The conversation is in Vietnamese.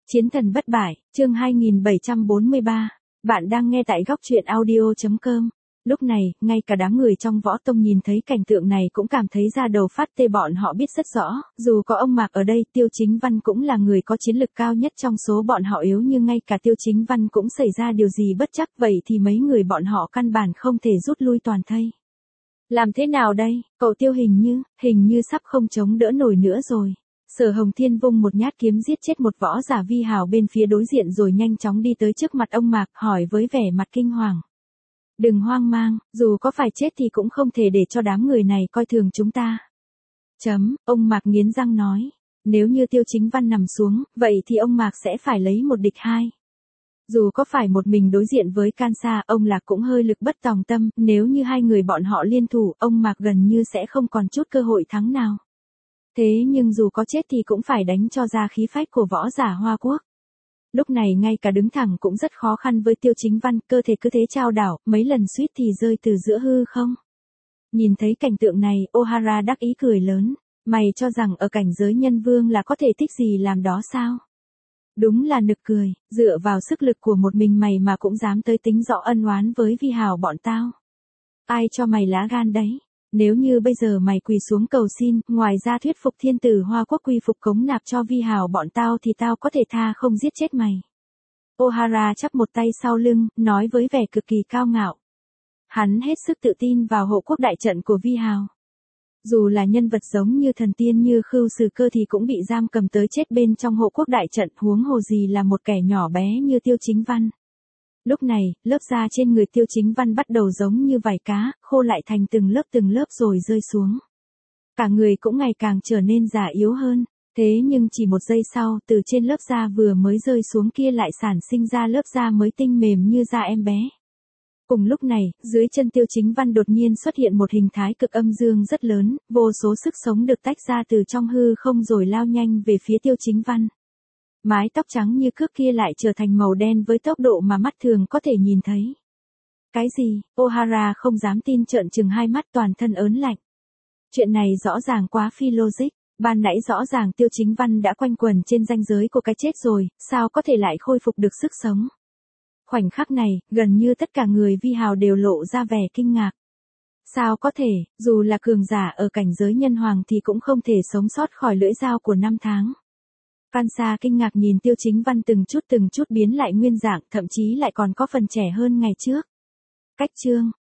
Chiến thần bất bại, chương 2743. Bạn đang nghe tại góc truyện audio.com. Lúc này, ngay cả đám người trong võ tông nhìn thấy cảnh tượng này cũng cảm thấy da đầu phát tê. Bọn họ biết rất rõ, dù có ông Mạc ở đây, Tiêu Chính Văn cũng là người có chiến lực cao nhất trong số bọn họ. Yếu như ngay cả Tiêu Chính Văn cũng xảy ra điều gì bất trắc, vậy thì mấy người bọn họ căn bản không thể rút lui toàn thây. Làm thế nào đây, cậu Tiêu hình như sắp không chống đỡ nổi nữa rồi. Sở Hồng Thiên vung một nhát kiếm giết chết một võ giả vi hào bên phía đối diện rồi nhanh chóng đi tới trước mặt ông Mạc, hỏi với vẻ mặt kinh hoàng. Đừng hoang mang, dù có phải chết thì cũng không thể để cho đám người này coi thường chúng ta. Ông Mạc nghiến răng nói. Nếu như Tiêu Chính Văn nằm xuống, vậy thì ông Mạc sẽ phải lấy một địch hai. Dù có phải một mình đối diện với Cansa, ông Lạc cũng hơi lực bất tòng tâm, nếu như hai người bọn họ liên thủ, ông Mạc gần như sẽ không còn chút cơ hội thắng nào. Thế nhưng dù có chết thì cũng phải đánh cho ra khí phách của võ giả Hoa Quốc. Lúc này ngay cả đứng thẳng cũng rất khó khăn với Tiêu Chính Văn, cơ thể cứ thế chao đảo, mấy lần suýt thì rơi từ giữa hư không. Nhìn thấy cảnh tượng này, Ohara đắc ý cười lớn. Mày cho rằng ở cảnh giới nhân vương là có thể thích gì làm đó sao? Đúng là nực cười, dựa vào sức lực của một mình mày mà cũng dám tới tính rõ ân oán với vi hào bọn tao. Ai cho mày lá gan đấy? Nếu như bây giờ mày quỳ xuống cầu xin, ngoài ra thuyết phục thiên tử Hoa Quốc quy phục cống nạp cho vi hào bọn tao thì tao có thể tha không giết chết mày. Ohara chắp một tay sau lưng, nói với vẻ cực kỳ cao ngạo. Hắn hết sức tự tin vào hộ quốc đại trận của vi hào. Dù là nhân vật giống như thần tiên như Khưu Sử Cơ thì cũng bị giam cầm tới chết bên trong hộ quốc đại trận, huống hồ gì là một kẻ nhỏ bé như Tiêu Chính Văn. Lúc này, lớp da trên người Tiêu Chính Văn bắt đầu giống như vảy cá, khô lại thành từng lớp rồi rơi xuống. Cả người cũng ngày càng trở nên già yếu hơn, thế nhưng chỉ một giây sau, từ trên lớp da vừa mới rơi xuống kia lại sản sinh ra lớp da mới tinh mềm như da em bé. Cùng lúc này, dưới chân Tiêu Chính Văn đột nhiên xuất hiện một hình thái cực âm dương rất lớn, vô số sức sống được tách ra từ trong hư không rồi lao nhanh về phía Tiêu Chính Văn. Mái tóc trắng như cước kia lại trở thành màu đen với tốc độ mà mắt thường có thể nhìn thấy. Cái gì? Ohara không dám tin, trợn trừng hai mắt, toàn thân ớn lạnh. Chuyện này rõ ràng quá phi logic, ban nãy rõ ràng Tiêu Chính Văn đã quanh quẩn trên ranh giới của cái chết rồi, sao có thể lại khôi phục được sức sống? Khoảnh khắc này, gần như tất cả người vi hào đều lộ ra vẻ kinh ngạc. Sao có thể, dù là cường giả ở cảnh giới nhân hoàng thì cũng không thể sống sót khỏi lưỡi dao của năm tháng. Cansa kinh ngạc nhìn Tiêu Chính Văn từng chút biến lại nguyên dạng, thậm chí lại còn có phần trẻ hơn ngày trước. Cách chương,